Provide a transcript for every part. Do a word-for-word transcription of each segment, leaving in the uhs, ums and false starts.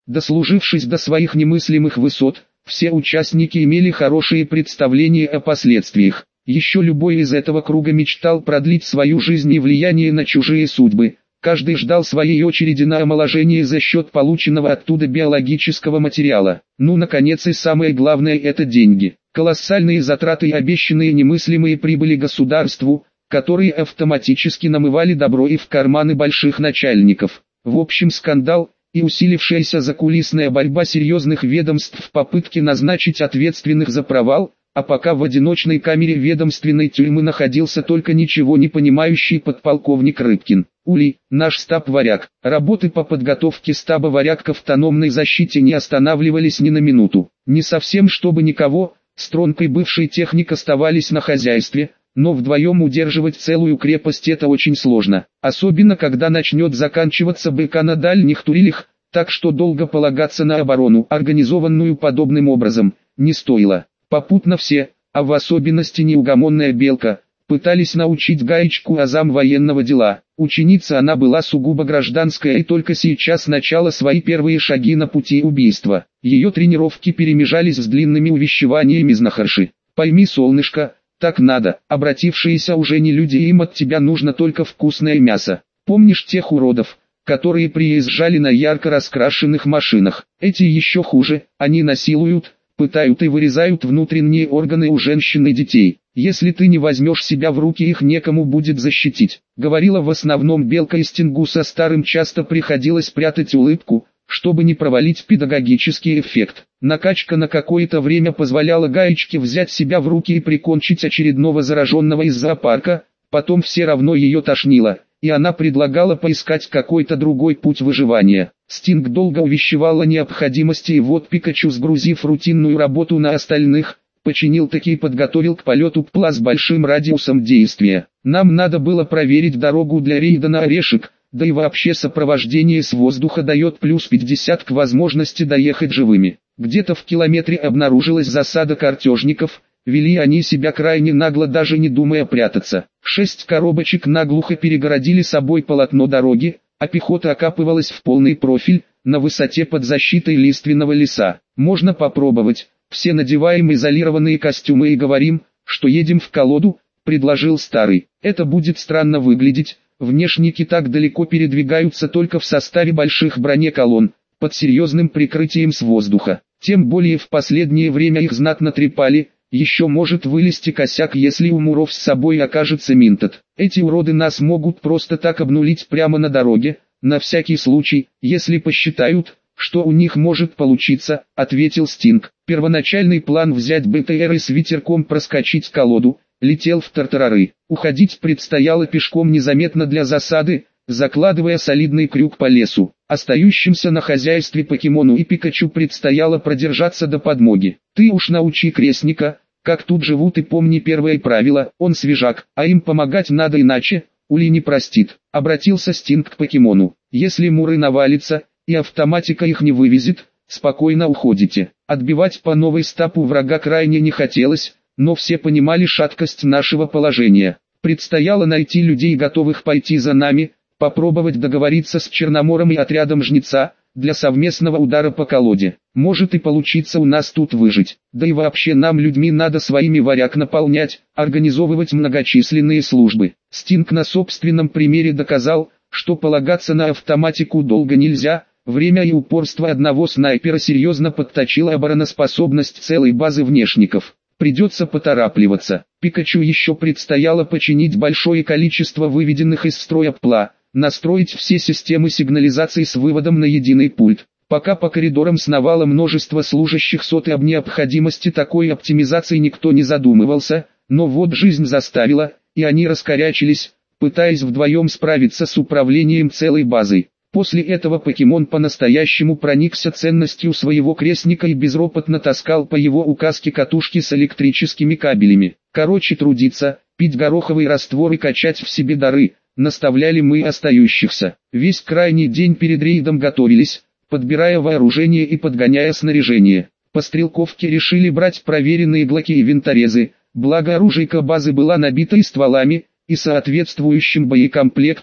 Дослужившись до своих немыслимых высот, все участники имели хорошие представления о последствиях. Еще любой из этого круга мечтал продлить свою жизнь и влияние на чужие судьбы. Каждый ждал своей очереди на омоложение за счет полученного оттуда биологического материала. Ну, наконец, и самое главное – это деньги. Колоссальные затраты и обещанные немыслимые прибыли государству, которые автоматически намывали добро и в карманы больших начальников. В общем, скандал и усилившаяся закулисная борьба серьезных ведомств в попытке назначить ответственных за провал, а пока в одиночной камере ведомственной тюрьмы находился только ничего не понимающий подполковник Рыбкин. Ули, наш штаб-варяг. Работы по подготовке штаба варяг к автономной защите не останавливались ни на минуту. Не совсем чтобы никого, Стронг и бывший техник оставались на хозяйстве, но вдвоем удерживать целую крепость это очень сложно, особенно когда начнет заканчиваться БК на дальних турелях, так что долго полагаться на оборону, организованную подобным образом, не стоило. Попутно все, а в особенности неугомонная Белка, пытались научить Гаечку азам военного дела. Ученица она была сугубо гражданская и только сейчас начала свои первые шаги на пути убийства. Ее тренировки перемежались с длинными увещеваниями знахарши. «Пойми, солнышко, так надо, обратившиеся уже не люди, им от тебя нужно только вкусное мясо. Помнишь тех уродов, которые приезжали на ярко раскрашенных машинах? Эти еще хуже, они насилуют, пытают и вырезают внутренние органы у женщин и детей. Если ты не возьмешь себя в руки, их некому будет защитить». Говорила в основном Белка, и Стингу со старым часто приходилось прятать улыбку, чтобы не провалить педагогический эффект. Накачка на какое-то время позволяла Гаечке взять себя в руки и прикончить очередного зараженного из зоопарка, потом все равно ее тошнило, и она предлагала поискать какой-то другой путь выживания. Стинг долго увещевал о необходимости, и вот Пикачу, сгрузив рутинную работу на остальных, починил таки и подготовил к полету ПЛА с большим радиусом действия. Нам надо было проверить дорогу для рейда на Орешек, да и вообще сопровождение с воздуха дает плюс пятьдесят к возможности доехать живыми. Где-то в километре обнаружилась засада картежников, вели они себя крайне нагло, даже не думая прятаться. Шесть коробочек наглухо перегородили собой полотно дороги, а пехота окапывалась в полный профиль, на высоте под защитой лиственного леса. Можно попробовать. Все надеваем изолированные костюмы и говорим, что едем в колоду, предложил старый. Это будет странно выглядеть. Внешники так далеко передвигаются только в составе больших бронеколонн, под серьезным прикрытием с воздуха. Тем более в последнее время их знатно трепали, еще может вылезти косяк, если у муров с собой окажется Минтот. Эти уроды нас могут просто так обнулить прямо на дороге, на всякий случай, если посчитают, что у них может получиться, ответил Стинг. Первоначальный план взять БТР и с ветерком проскочить колоду летел в тартарары. Уходить предстояло пешком незаметно для засады, закладывая солидный крюк по лесу. Остающимся на хозяйстве покемону и Пикачу предстояло продержаться до подмоги. Ты уж научи крестника, как тут живут, и помни первое правило: он свежак, а им помогать надо, иначе Ули не простит. Обратился Стинг к покемону. Если муры навалится, и автоматика их не вывезет, спокойно уходите. Отбивать по новой стапу врага крайне не хотелось, но все понимали шаткость нашего положения. Предстояло найти людей, готовых пойти за нами, попробовать договориться с Черномором и отрядом Жнеца, для совместного удара по колоде. Может и получится у нас тут выжить. Да и вообще нам людьми надо своими варяг наполнять, организовывать многочисленные службы. Стинг на собственном примере доказал, что полагаться на автоматику долго нельзя. Время и упорство одного снайпера серьезно подточило обороноспособность целой базы внешников. Придется поторапливаться. Пикачу еще предстояло починить большое количество выведенных из строя ПЛА, настроить все системы сигнализации с выводом на единый пульт. Пока по коридорам сновало множество служащих сот, и об необходимости такой оптимизации никто не задумывался, но вот жизнь заставила, и они раскорячились, пытаясь вдвоем справиться с управлением целой базой. После этого покемон по-настоящему проникся ценностью своего крестника и безропотно таскал по его указке катушки с электрическими кабелями. Короче, трудиться, пить гороховый раствор и качать в себе дары, наставляли мы остающихся. Весь крайний день перед рейдом готовились, подбирая вооружение и подгоняя снаряжение. По стрелковке решили брать проверенные глоки и винторезы, благо оружейка базы была набита и стволами, и соответствующим боекомплектом,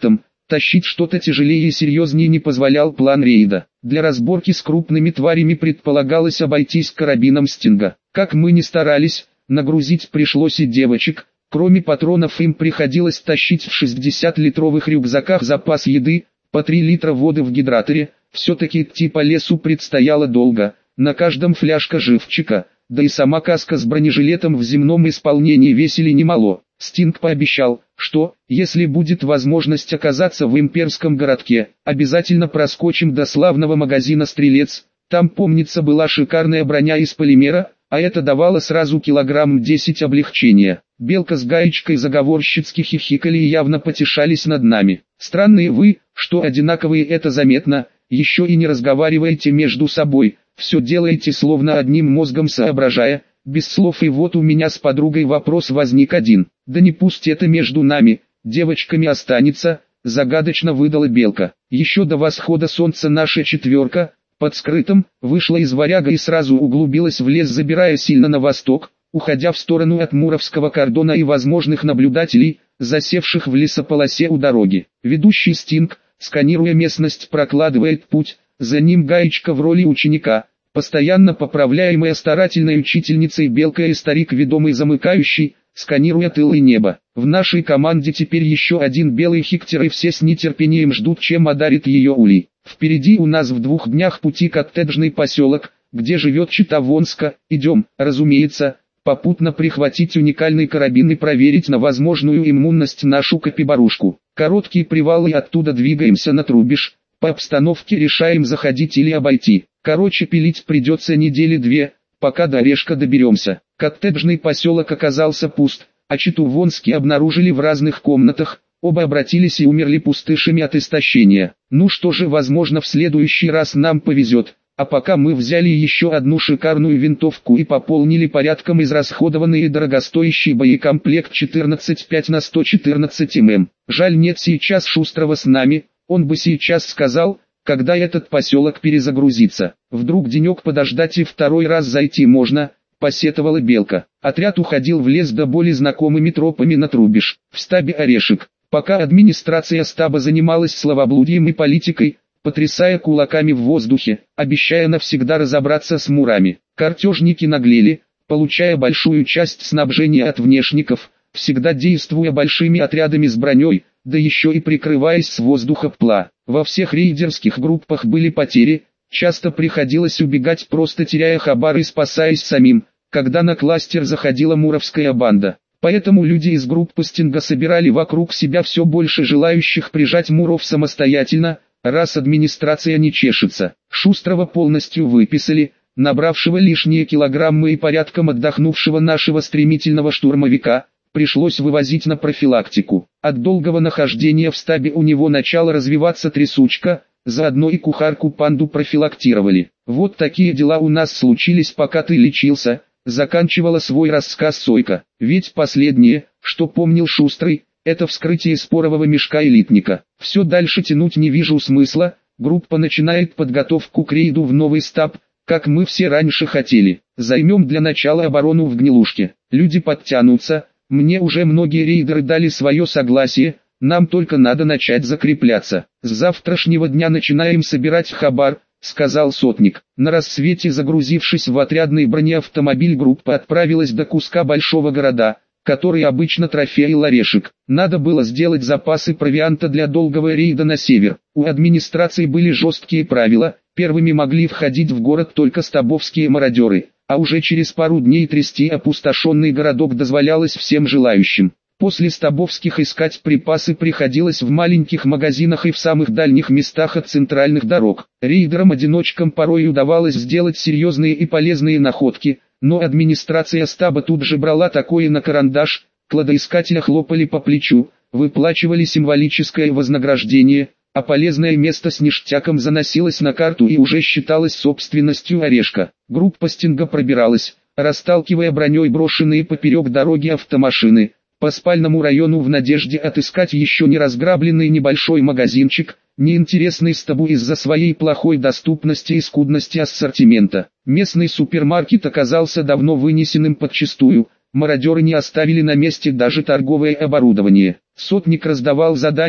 Тащить что-то тяжелее и серьезнее не позволял план рейда. Для разборки с крупными тварями предполагалось обойтись карабином Стинга. Как мы ни старались, нагрузить пришлось и девочек. Кроме патронов им приходилось тащить в шестидесятилитровых рюкзаках запас еды, по три литра воды в гидраторе. Все-таки идти по лесу предстояло долго, на каждом фляжка живчика, да и сама каска с бронежилетом в земном исполнении весили немало. Стинг пообещал, что, если будет возможность оказаться в имперском городке, обязательно проскочим до славного магазина «Стрелец». Там, помнится, была шикарная броня из полимера, а это давало сразу килограмм десять облегчения. Белка с Гаечкой заговорщицки хихикали и явно потешались над нами. Странные вы, что одинаковые, это заметно, еще и не разговариваете между собой, все делаете словно одним мозгом соображая, без слов. И вот у меня с подругой вопрос возник один. Да не пусть это между нами, девочками останется, загадочно выдала Белка. Еще до восхода солнца наша четверка, под скрытым, вышла из Варяга и сразу углубилась в лес, забирая сильно на восток, уходя в сторону от Муровского кордона и возможных наблюдателей, засевших в лесополосе у дороги. Ведущий Стинг, сканируя местность, прокладывает путь, за ним Гаечка в роли ученика, постоянно поправляемая старательной учительницей Белка, и старик, ведомый замыкающий, сканируя тыл и небо. В нашей команде теперь еще один белый хиктер, и все с нетерпением ждут, чем одарит ее Ули. Впереди у нас в двух днях пути коттеджный поселок, где живет чита Вонска. Идем, разумеется, попутно прихватить уникальный карабин и проверить на возможную иммунность нашу капибарушку. Короткий привал, и оттуда двигаемся на Трубеж. По обстановке решаем, заходить или обойти. Короче, пилить придется недели две, пока до Орешка доберемся. Коттеджный поселок оказался пуст, а читу Вонски обнаружили в разных комнатах. Оба обратились и умерли пустышами от истощения. Ну что же, возможно, в следующий раз нам повезет. А пока мы взяли еще одну шикарную винтовку и пополнили порядком израсходованный и дорогостоящий боекомплект четырнадцать пять на сто четырнадцать мм. Жаль, нет сейчас Шустрого с нами, он бы сейчас сказал, когда этот поселок перезагрузится. Вдруг денек подождать и второй раз зайти можно, посетовала Белка. Отряд уходил в лес до боли знакомыми тропами на Трубеж. В штабе Орешек, пока администрация штаба занималась словоблудием и политикой, потрясая кулаками в воздухе, обещая навсегда разобраться с мурами. Картежники наглели, получая большую часть снабжения от внешников, всегда действуя большими отрядами с броней, да еще и прикрываясь с воздуха ПЛА. Во всех рейдерских группах были потери, часто приходилось убегать, просто теряя хабар и спасаясь самим, когда на кластер заходила муровская банда. Поэтому люди из группы Стинга собирали вокруг себя все больше желающих прижать муров самостоятельно, раз администрация не чешется. Шустрого полностью выписали, набравшего лишние килограммы и порядком отдохнувшего нашего стремительного штурмовика, пришлось вывозить на профилактику. От долгого нахождения в штабе у него начала развиваться трясучка, заодно и кухарку панду профилактировали. Вот такие дела у нас случились, пока ты лечился, заканчивала свой рассказ Сойка. Ведь последнее, что помнил Шустрый, это вскрытие спорового мешка элитника. Все дальше тянуть не вижу смысла, группа начинает подготовку к рейду в новый штаб, как мы все раньше хотели. Займем для начала оборону в Гнилушке. Люди подтянутся, мне уже многие рейдеры дали свое согласие, нам только надо начать закрепляться. С завтрашнего дня начинаем собирать хабар, сказал сотник. На рассвете, загрузившись в отрядный бронеавтомобиль, группа отправилась до куска большого города, который обычно трофеил Орешек. Надо было сделать запасы провианта для долгого рейда на север. У администрации были жесткие правила, первыми могли входить в город только стабовские мародеры, а уже через пару дней трясти опустошенный городок дозволялось всем желающим. После стабовских искать припасы приходилось в маленьких магазинах и в самых дальних местах от центральных дорог. Рейдерам-одиночкам порой удавалось сделать серьезные и полезные находки, но администрация штаба тут же брала такое на карандаш, кладоискателя хлопали по плечу, выплачивали символическое вознаграждение, а полезное место с ништяком заносилось на карту и уже считалось собственностью Орешка. Группа Стинга пробиралась, расталкивая броней брошенные поперек дороги автомашины, по спальному району в надежде отыскать еще не разграбленный небольшой магазинчик, неинтересный стабу из-за своей плохой доступности и скудности ассортимента. Местный супермаркет оказался давно вынесенным подчистую, мародеры не оставили на месте даже торговое оборудование. Сотник раздавал задания,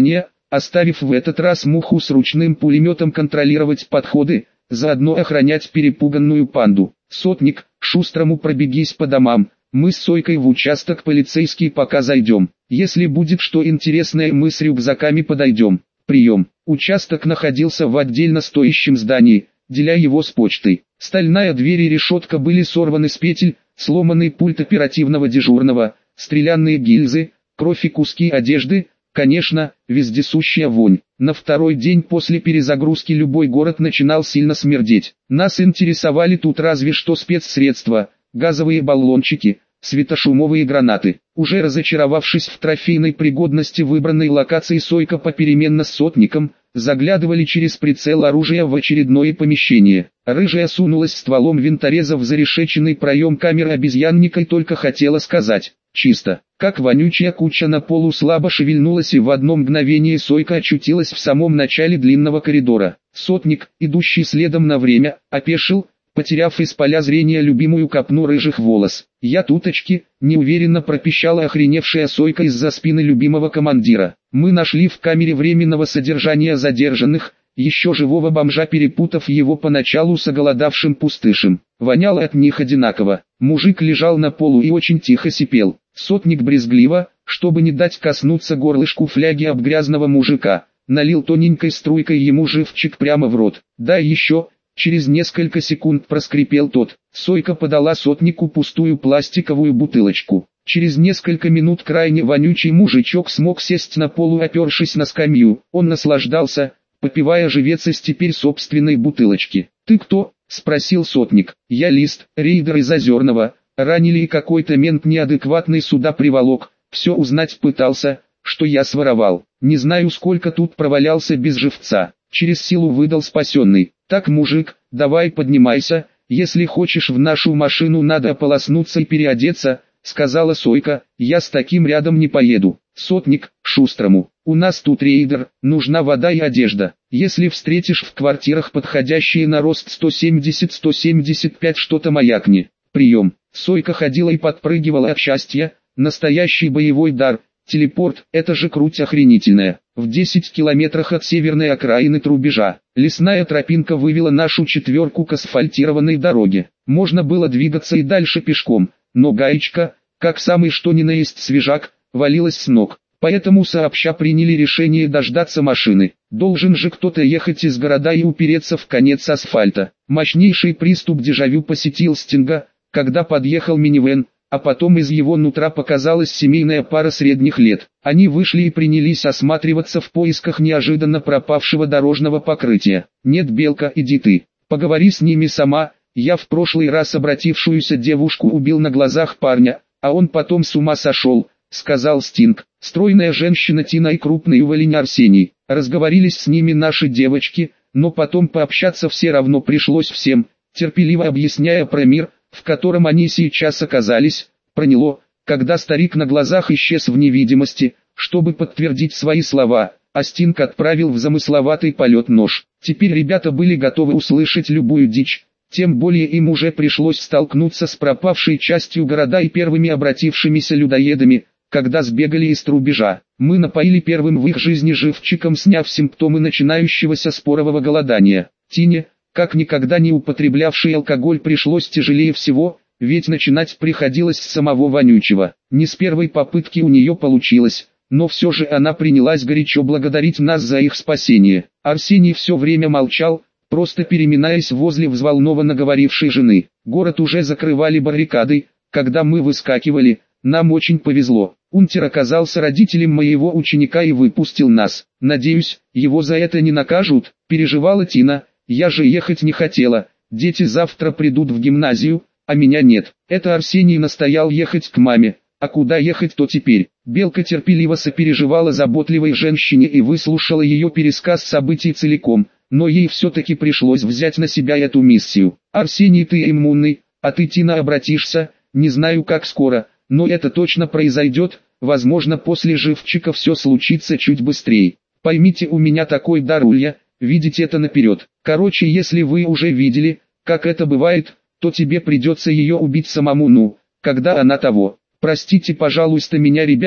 оставив в этот раз Муху с ручным пулеметом контролировать подходы, заодно охранять перепуганную панду. «Сотник, шустрому пробегись по домам, мы с Сойкой в участок полицейский пока зайдем. Если будет что интересное, мы с рюкзаками подойдем. Прием». Участок находился в отдельно стоящем здании, деля его с почтой. Стальная дверь и решетка были сорваны с петель, сломанный пульт оперативного дежурного, стрелянные гильзы, кровь и куски одежды, конечно, вездесущая вонь. На второй день после перезагрузки любой город начинал сильно смердеть. Нас интересовали тут разве что спецсредства, газовые баллончики, светошумовые гранаты. Уже разочаровавшись в трофейной пригодности выбранной локации, Сойка попеременно с Сотником заглядывали через прицел оружия в очередное помещение. Рыжая сунулась стволом винтореза в зарешеченный проем камеры обезьянника и только хотела сказать «чисто». Как вонючая куча на полу слабо шевельнулась, и в одно мгновение Сойка очутилась в самом начале длинного коридора. Сотник, идущий следом на время, опешил, потеряв из поля зрения любимую копну рыжих волос. «Я туточки», — неуверенно пропищала охреневшая Сойка из-за спины любимого командира. «Мы нашли в камере временного содержания задержанных, еще живого бомжа, перепутав его поначалу с оголодавшим пустышем. Воняло от них одинаково. Мужик лежал на полу и очень тихо сипел. Сотник брезгливо, чтобы не дать коснуться горлышку фляги об грязного мужика, налил тоненькой струйкой ему живчик прямо в рот. Да еще...» Через несколько секунд проскрипел тот. Сойка подала Сотнику пустую пластиковую бутылочку. Через несколько минут крайне вонючий мужичок смог сесть на полу, опершись на скамью. Он наслаждался, попивая живец из теперь собственной бутылочки. «Ты кто?» — спросил Сотник. «Я Лист, рейдер из Озерного. Ранили и какой-то мент неадекватный сюда приволок. Все узнать пытался, что я своровал. Не знаю, сколько тут провалялся без живца». Через силу выдал спасенный. «Так, мужик, давай поднимайся, если хочешь в нашу машину надо ополоснуться и переодеться», — сказала Сойка. «Я с таким рядом не поеду». Сотник, шустрому: «У нас тут рейдер, нужна вода и одежда. Если встретишь в квартирах подходящие на рост сто семьдесят — сто семьдесят пять что-то маякни». Прием. Сойка ходила и подпрыгивала от счастья. Настоящий боевой дар. Телепорт — это же круть охренительная. В десяти километрах от северной окраины Трубежа, лесная тропинка вывела нашу четверку к асфальтированной дороге. Можно было двигаться и дальше пешком, но гаечка, как самый что ни на есть свежак, валилась с ног. Поэтому сообща приняли решение дождаться машины. Должен же кто-то ехать из города и упереться в конец асфальта. Мощнейший приступ дежавю посетил Стинга, когда подъехал минивэн, а потом из его нутра показалась семейная пара средних лет. Они вышли и принялись осматриваться в поисках неожиданно пропавшего дорожного покрытия. «Нет, Белка, иди ты. Поговори с ними сама. Я в прошлый раз обратившуюся девушку убил на глазах парня, а он потом с ума сошел», — сказал Стинг. Стройная женщина Тина и крупный уволень Арсений. Разговорились с ними наши девочки, но потом пообщаться все равно пришлось всем, терпеливо объясняя про мир, в котором они сейчас оказались. Проняло, когда старик на глазах исчез в невидимости. Чтобы подтвердить свои слова, а Стинг отправил в замысловатый полет нож. Теперь ребята были готовы услышать любую дичь, тем более им уже пришлось столкнуться с пропавшей частью города и первыми обратившимися людоедами, когда сбегали из Трубежа. Мы напоили первым в их жизни живчиком, сняв симптомы начинающегося спорового голодания. Тине, как никогда не употреблявший алкоголь, пришлось тяжелее всего, ведь начинать приходилось с самого вонючего. Не с первой попытки у нее получилось, но все же она принялась горячо благодарить нас за их спасение. Арсений все время молчал, просто переминаясь возле взволнованно говорившей жены. Город уже закрывали баррикадой, когда мы выскакивали. Нам очень повезло. Унтер оказался родителем моего ученика и выпустил нас. Надеюсь, его за это не накажут, переживала Тина. Я же ехать не хотела, дети завтра придут в гимназию, а меня нет. Это Арсений настоял ехать к маме, а куда ехать-то теперь? Белка терпеливо сопереживала заботливой женщине и выслушала ее пересказ событий целиком, но ей все-таки пришлось взять на себя эту миссию. Арсений, ты иммунный, а ты, Тина, обратишься, не знаю как скоро, но это точно произойдет, возможно после живчика все случится чуть быстрее. Поймите, у меня такой дар, Улья, видеть это наперед. Короче, если вы уже видели, как это бывает, то тебе придется ее убить самому, ну, когда она того. Простите, пожалуйста, меня, ребята,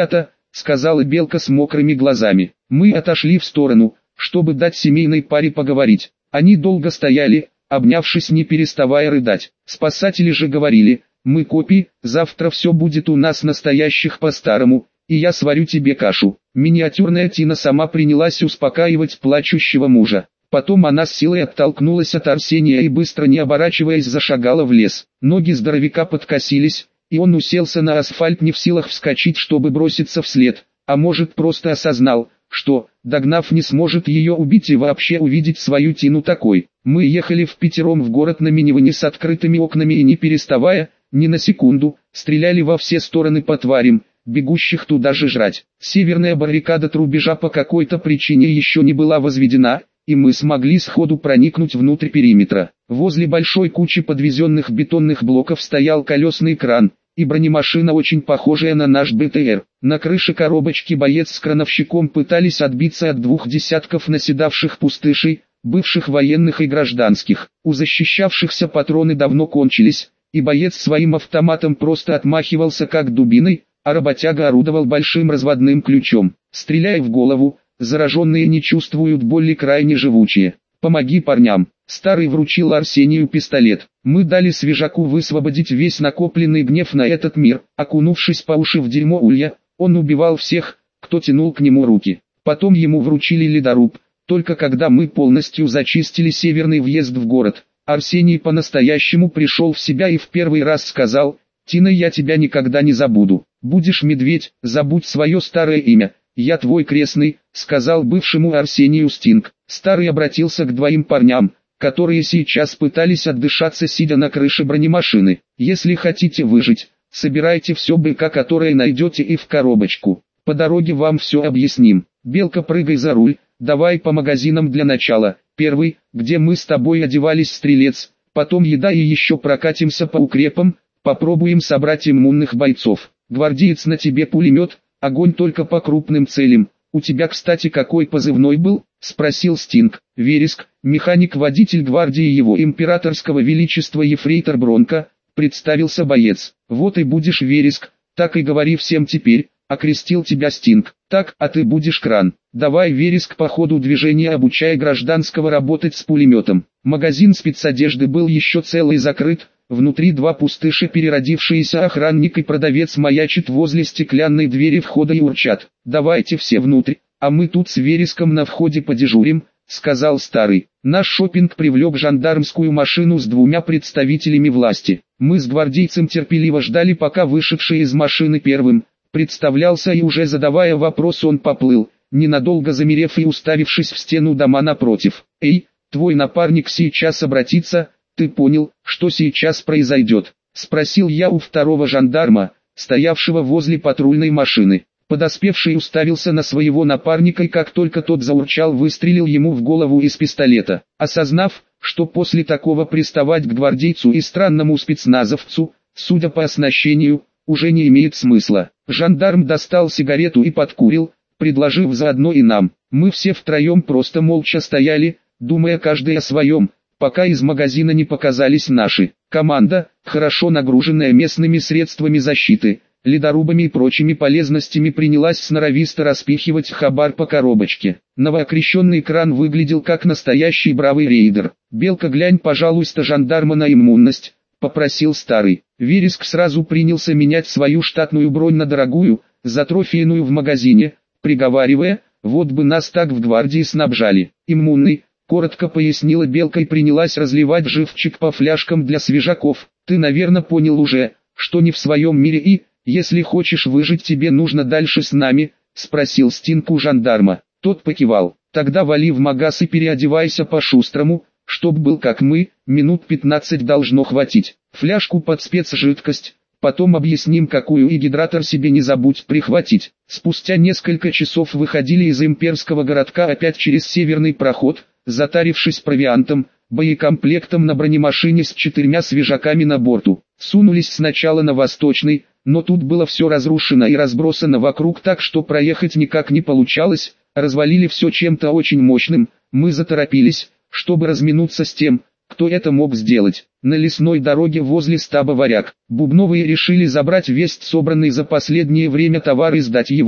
сказала Белка с мокрыми глазами. Мы отошли в сторону, чтобы дать семейной паре поговорить. Они долго стояли, обнявшись, не переставая рыдать. Спасатели же говорили: мы копи, завтра все будет у нас настоящих по-старому, и я сварю тебе кашу. Миниатюрная Тина сама принялась успокаивать плачущего мужа. Потом она с силой оттолкнулась от Арсения и быстро, не оборачиваясь, зашагала в лес. Ноги здоровяка подкосились, и он уселся на асфальт, не в силах вскочить, чтобы броситься вслед, а может, просто осознал, что, догнав, не сможет ее убить и вообще увидеть свою Тину такой. Мы ехали впятером в город на минивэне с открытыми окнами и, не переставая, ни на секунду, стреляли во все стороны по тварям, бегущих туда же жрать. Северная баррикада Трубежа по какой-то причине еще не была возведена, и мы смогли сходу проникнуть внутрь периметра. Возле большой кучи подвезенных бетонных блоков стоял колесный кран и бронемашина, очень похожая на наш БТР. На крыше коробочки боец с крановщиком пытались отбиться от двух десятков наседавших пустышей, бывших военных и гражданских. У защищавшихся патроны давно кончились, и боец своим автоматом просто отмахивался как дубиной, а работяга орудовал большим разводным ключом. Стреляя в голову, зараженные не чувствуют боли, крайне живучие. Помоги парням. Старый вручил Арсению пистолет. Мы дали свежаку высвободить весь накопленный гнев на этот мир. Окунувшись по уши в дерьмо улья, он убивал всех, кто тянул к нему руки. Потом ему вручили ледоруб. Только когда мы полностью зачистили северный въезд в город, Арсений по-настоящему пришел в себя и в первый раз сказал: «Тина, я тебя никогда не забуду. Будешь медведь, забудь свое старое имя. Я твой крестный», — сказал бывшему Арсению Стинг. Старый обратился к двоим парням, которые сейчас пытались отдышаться, сидя на крыше бронемашины. «Если хотите выжить, собирайте все быка, которое найдете, и в коробочку. По дороге вам все объясним. Белка, прыгай за руль, давай по магазинам для начала. Первый, где мы с тобой одевались, стрелец, потом еда, и еще прокатимся по укрепам, попробуем собрать иммунных бойцов. Гвардеец, на тебе пулемет, огонь только по крупным целям. У тебя, кстати, какой позывной был?» — спросил Стинг. «Вереск, механик-водитель гвардии его императорского величества ефрейтор Бронко», — представился боец. «Вот и будешь Вереск, так и говори всем теперь», — окрестил тебя Стинг. «Так, а ты будешь Кран. Давай, Вереск, по ходу движения обучай гражданского работать с пулеметом». Магазин спецодежды был еще целый закрыт. Внутри два пустыши, переродившиеся охранник и продавец, маячат возле стеклянной двери входа и урчат: «Давайте все внутрь, а мы тут с Вереском на входе подежурим», — сказал старый. Наш шопинг привлек жандармскую машину с двумя представителями власти. Мы с гвардейцем терпеливо ждали, пока вышедший из машины первым представлялся, и уже задавая вопрос, он поплыл, ненадолго замерев и уставившись в стену дома напротив. «Эй, твой напарник сейчас обратится. Ты понял, что сейчас произойдет?» — спросил я у второго жандарма, стоявшего возле патрульной машины. Подоспевший уставился на своего напарника, и как только тот заурчал, выстрелил ему в голову из пистолета. Осознав, что после такого приставать к гвардейцу и странному спецназовцу, судя по оснащению, уже не имеет смысла, жандарм достал сигарету и подкурил, предложив заодно и нам. Мы все втроем просто молча стояли, думая каждый о своем, пока из магазина не показались наши. Команда, хорошо нагруженная местными средствами защиты, ледорубами и прочими полезностями, принялась сноровисто распихивать хабар по коробочке. Новоокрещенный Кран выглядел как настоящий бравый рейдер. «Белка, глянь, пожалуйста, жандарма на иммунность», — попросил старый. Вереск сразу принялся менять свою штатную бронь на дорогую, затрофейную в магазине, приговаривая: «Вот бы нас так в гвардии снабжали». «Иммунный», — коротко пояснила Белка и принялась разливать живчик по фляжкам для свежаков. «Ты, наверное, понял уже, что не в своем мире, и, если хочешь выжить, тебе нужно дальше с нами?» — спросил Стинг у жандарма. Тот покивал. «Тогда вали в магаз и переодевайся по-шустрому, чтоб был как мы, минут пятнадцать должно хватить. Фляжку под спецжидкость, потом объясним какую, и гидратор себе не забудь прихватить». Спустя несколько часов выходили из имперского городка опять через северный проход, затарившись провиантом, боекомплектом на бронемашине с четырьмя свежаками на борту. Сунулись сначала на восточный, но тут было все разрушено и разбросано вокруг так, что проехать никак не получалось, развалили все чем-то очень мощным. Мы заторопились, чтобы разминуться с тем, кто это мог сделать. На лесной дороге возле стаба варяг, Бубновые решили забрать весь собранный за последнее время товар и сдать его,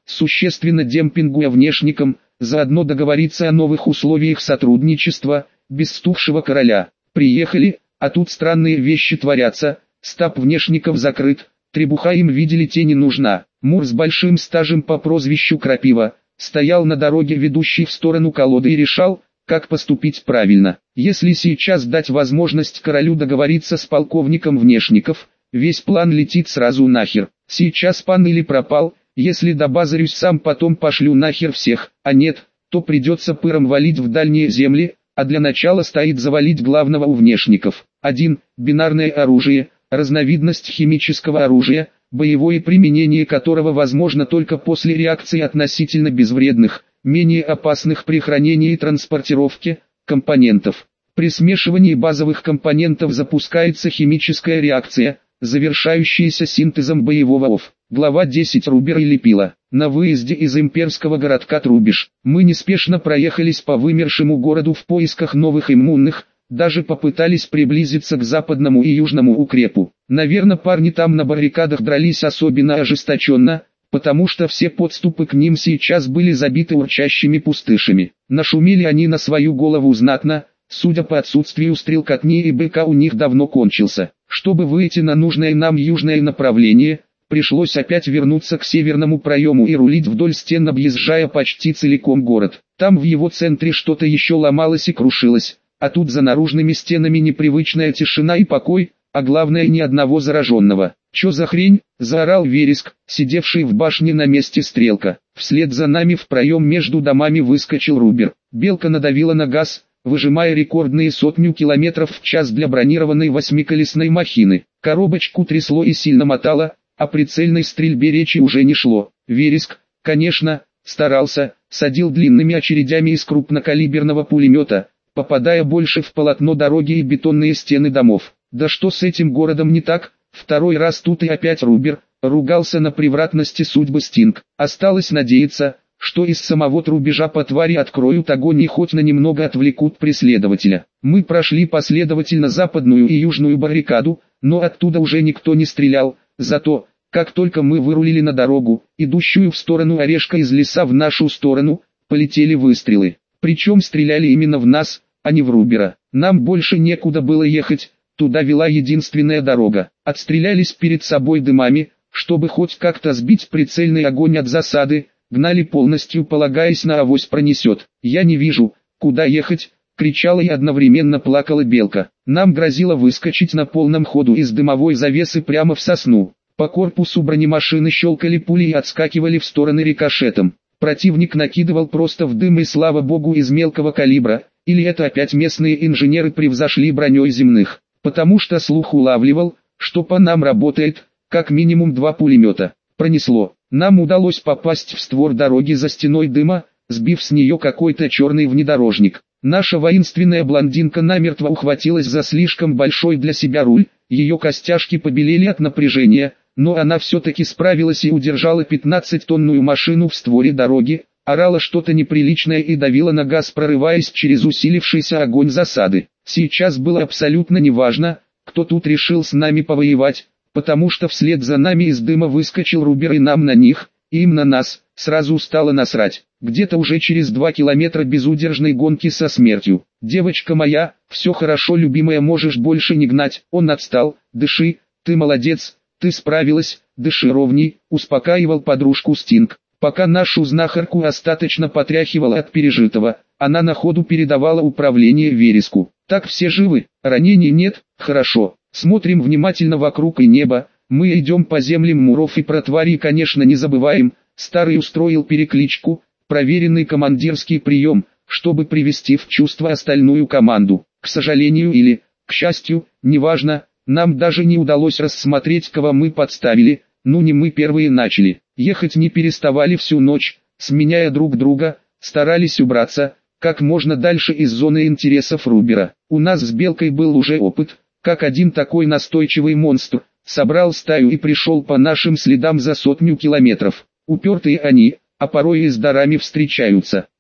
существенно демпингуя внешникам, заодно договориться о новых условиях сотрудничества, без стухшего короля. Приехали, а тут странные вещи творятся, стаб внешников закрыт, требуха им видели те не нужна. Мур с большим стажем по прозвищу Крапива, стоял на дороге, ведущей в сторону колоды, и решал, как поступить правильно. Если сейчас дать возможность королю договориться с полковником внешников, весь план летит сразу нахер. Сейчас пан или пропал, если добазарюсь сам, потом пошлю нахер всех, а нет, то придется пыром валить в дальние земли, а для начала стоит завалить главного у внешников. один. Бинарное оружие, разновидность химического оружия, боевое применение которого возможно только после реакции относительно безвредных, менее опасных при хранении и транспортировке, компонентов. При смешивании базовых компонентов запускается химическая реакция, завершающаяся синтезом боевого ОФ. Глава десять. Рубер и Лепила. На выезде из имперского городка Трубеж, мы неспешно проехались по вымершему городу в поисках новых иммунных, даже попытались приблизиться к западному и южному укрепу. Наверное, парни там на баррикадах дрались особенно ожесточенно, потому что все подступы к ним сейчас были забиты урчащими пустышами. Нашумели они на свою голову знатно, судя по отсутствию стрелкотни, и БК у них давно кончился. Чтобы выйти на нужное нам южное направление, пришлось опять вернуться к северному проему и рулить вдоль стен, объезжая почти целиком город. Там в его центре что-то еще ломалось и крушилось, а тут за наружными стенами непривычная тишина и покой, а главное, ни одного зараженного. «Чё за хрень?» – заорал Вереск, сидевший в башне на месте Стрелка. Вслед за нами в проем между домами выскочил Рубер. Белка надавила на газ, выжимая рекордные сотню километров в час для бронированной восьмиколесной махины. Коробочку трясло и сильно мотало, о прицельной стрельбе речи уже не шло. Вереск, конечно, старался, садил длинными очередями из крупнокалиберного пулемета, попадая больше в полотно дороги и бетонные стены домов. Да что с этим городом не так? Второй раз тут и опять Рубер, ругался на превратности судьбы Стинг. Осталось надеяться, что из самого Трубежа по твари откроют огонь и хоть на немного отвлекут преследователя. Мы прошли последовательно западную и южную баррикаду, но оттуда уже никто не стрелял, зато, как только мы вырулили на дорогу, идущую в сторону Орешка из леса в нашу сторону, полетели выстрелы. Причем стреляли именно в нас, а не в Рубера. Нам больше некуда было ехать, туда вела единственная дорога. Отстрелялись перед собой дымами, чтобы хоть как-то сбить прицельный огонь от засады, гнали полностью, полагаясь на авось пронесет. «Я не вижу, куда ехать», — кричала и одновременно плакала Белка. Нам грозило выскочить на полном ходу из дымовой завесы прямо в сосну. По корпусу бронемашины щелкали пули и отскакивали в стороны рикошетом. Противник накидывал просто в дым, и слава богу, из мелкого калибра, или это опять местные инженеры превзошли броней земных, потому что слух улавливал, что по нам работает, как минимум два пулемета. Пронесло. Нам удалось попасть в створ дороги за стеной дыма, сбив с нее какой-то черный внедорожник. Наша воинственная блондинка намертво ухватилась за слишком большой для себя руль, ее костяшки побелели от напряжения, но она все-таки справилась и удержала пятнадцатитонную машину в створе дороги, орала что-то неприличное и давила на газ, прорываясь через усилившийся огонь засады. Сейчас было абсолютно неважно, кто тут решил с нами повоевать, потому что вслед за нами из дыма выскочил Рубер, и нам на них, и им на нас, сразу стало насрать. Где-то уже через два километра безудержной гонки со смертью. «Девочка моя, все хорошо, любимая, можешь больше не гнать». Он отстал. «Дыши, ты молодец, ты справилась, дыши ровней», успокаивал подружку Стинг. Пока нашу знахарку остаточно потряхивала от пережитого, она на ходу передавала управление Вереску. «Так все живы, ранений нет, хорошо. Смотрим внимательно вокруг и небо, мы идем по землям муров и про твари, конечно, не забываем». Старый устроил перекличку, проверенный командирский прием, чтобы привести в чувство остальную команду. К сожалению или, к счастью, неважно, нам даже не удалось рассмотреть, кого мы подставили, ну не мы первые начали. Ехать не переставали всю ночь, сменяя друг друга, старались убраться как можно дальше из зоны интересов Рубера. У нас с Белкой был уже опыт, как один такой настойчивый монстр собрал стаю и пришел по нашим следам за сотню километров. Упертые они, а порой и с дарами встречаются.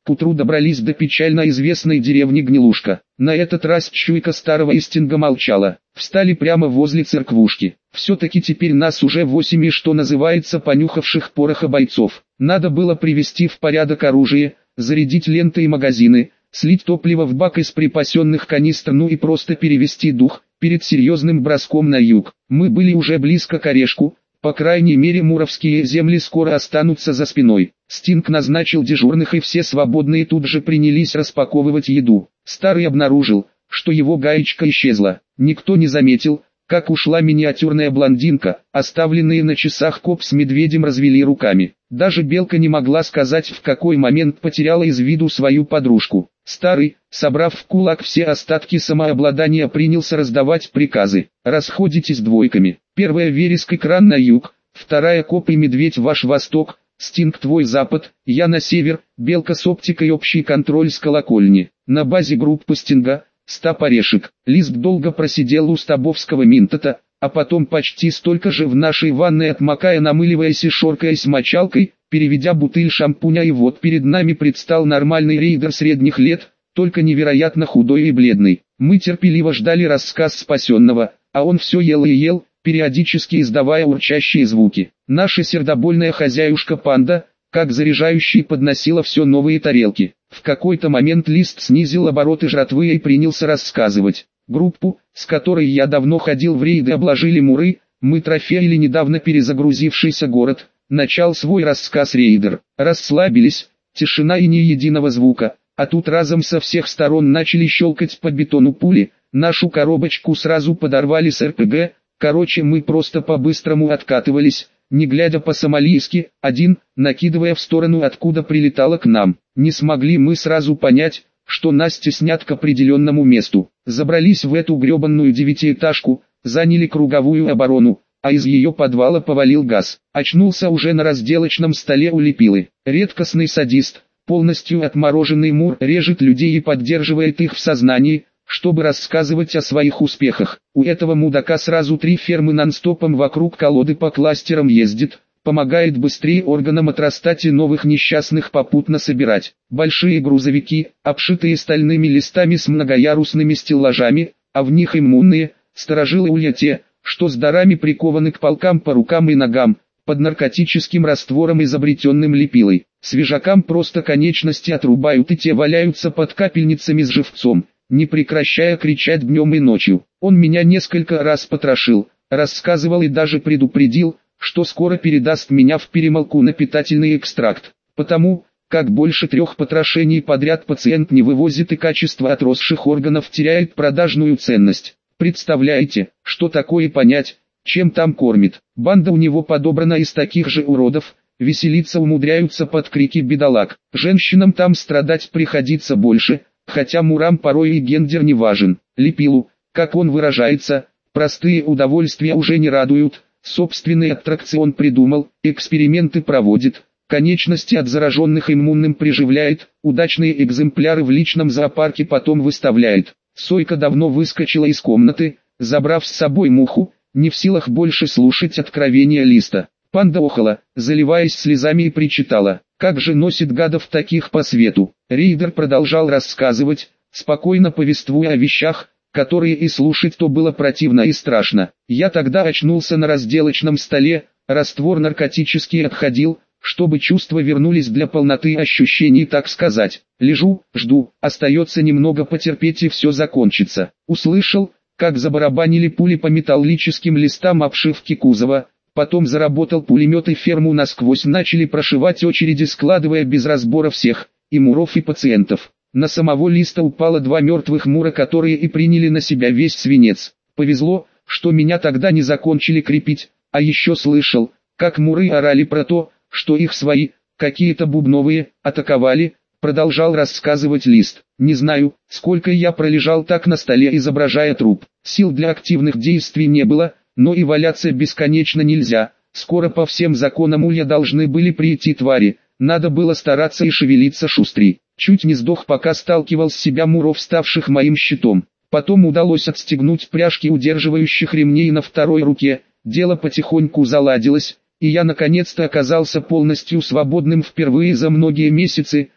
К утру добрались до печально известной деревни Гнилушка. На этот раз чуйка старого Истинга молчала. Встали прямо возле церквушки. Все-таки теперь нас уже восемь и, что называется, понюхавших пороха бойцов. Надо было привести в порядок оружие, зарядить ленты и магазины, слить топливо в бак из припасенных канистр, ну и просто перевести дух перед серьезным броском на юг. Мы были уже близко к Орешку. По крайней мере, муровские земли скоро останутся за спиной. Стинг назначил дежурных, и все свободные тут же принялись распаковывать еду. Старый обнаружил, что его гаечка исчезла. Никто не заметил, как ушла миниатюрная блондинка. Оставленные на часах коп с медведем развели руками. Даже Белка не могла сказать, в какой момент потеряла из виду свою подружку. Старый, собрав в кулак все остатки самообладания, принялся раздавать приказы. «Расходитесь двойками. Первая — Вереск и Кран на юг, вторая — Коп и Медведь ваш восток, Стинг твой запад, я на север, Белка с оптикой общий контроль с колокольни. На базе группы Стинга, Стаб Орешек». Лист долго просидел у стабовского минтота, а потом почти столько же в нашей ванной, отмокая, намыливаясь и шоркаясь мочалкой, переведя бутыль шампуня, и вот перед нами предстал нормальный рейдер средних лет, только невероятно худой и бледный. Мы терпеливо ждали рассказ спасенного, а он все ел и ел, периодически издавая урчащие звуки. Наша сердобольная хозяюшка Панда, как заряжающий, подносила все новые тарелки. В какой-то момент Лист снизил обороты жратвы и принялся рассказывать. Группу, с которой я давно ходил в рейды, обложили муры, мы трофеили недавно перезагрузившийся город. Начал свой рассказ рейдер. Расслабились, тишина и ни единого звука, а тут разом со всех сторон начали щелкать по бетону пули, нашу коробочку сразу подорвали с эр пэ гэ, короче мы просто по-быстрому откатывались, не глядя по-сомалийски, один, накидывая в сторону, откуда прилетало к нам. Не смогли мы сразу понять, что нас теснят к определенному месту. Забрались в эту гребанную девятиэтажку, заняли круговую оборону, а из ее подвала повалил газ. Очнулся уже на разделочном столе у Лепилы. Редкостный садист, полностью отмороженный мур, режет людей и поддерживает их в сознании, чтобы рассказывать о своих успехах. У этого мудака сразу три фермы нон-стопом вокруг колоды по кластерам ездит, помогает быстрее органам отрастать и новых несчастных попутно собирать. Большие грузовики, обшитые стальными листами с многоярусными стеллажами, а в них иммунные, сторожилы улья те, что с дарами прикованы к полкам по рукам и ногам, под наркотическим раствором, изобретенным Лепилой. Свежакам просто конечности отрубают, и те валяются под капельницами с живцом, не прекращая кричать днем и ночью. Он меня несколько раз потрошил, рассказывал и даже предупредил, что скоро передаст меня в перемолку на питательный экстракт, потому как больше трех потрошений подряд пациент не вывозит и качество отросших органов теряет продажную ценность. Представляете, что такое понять, чем там кормит? Банда у него подобрана из таких же уродов, веселиться умудряются под крики бедолаг. Женщинам там страдать приходится больше, хотя мурам порой и гендер не важен. Лепилу, как он выражается, простые удовольствия уже не радуют, собственный аттракцион придумал, эксперименты проводит, конечности от зараженных иммунным приживляет, удачные экземпляры в личном зоопарке потом выставляет. Сойка давно выскочила из комнаты, забрав с собой муху, не в силах больше слушать откровения Листа. Панда охала, заливаясь слезами, и причитала: «Как же носит гадов таких по свету!» Рейдер продолжал рассказывать, спокойно повествуя о вещах, которые и слушать-то было противно и страшно. Я тогда очнулся на разделочном столе, раствор наркотический отходил, чтобы чувства вернулись для полноты ощущений, так сказать. Лежу, жду, остается немного потерпеть и все закончится. Услышал, как забарабанили пули по металлическим листам обшивки кузова, потом заработал пулемет и ферму насквозь начали прошивать очереди, складывая без разбора всех, и муров и пациентов. На самого Листа упало два мертвых мура, которые и приняли на себя весь свинец. Повезло, что меня тогда не закончили крепить, а еще слышал, как муры орали про то, что их свои, какие-то бубновые, атаковали, продолжал рассказывать Лист. Не знаю, сколько я пролежал так на столе, изображая труп. Сил для активных действий не было, но и валяться бесконечно нельзя. Скоро по всем законам улья должны были прийти твари, надо было стараться и шевелиться шустрей. Чуть не сдох, пока сталкивал с себя муров, ставших моим щитом. Потом удалось отстегнуть пряжки удерживающих ремней на второй руке, дело потихоньку заладилось, и я наконец-то оказался полностью свободным впервые за многие месяцы,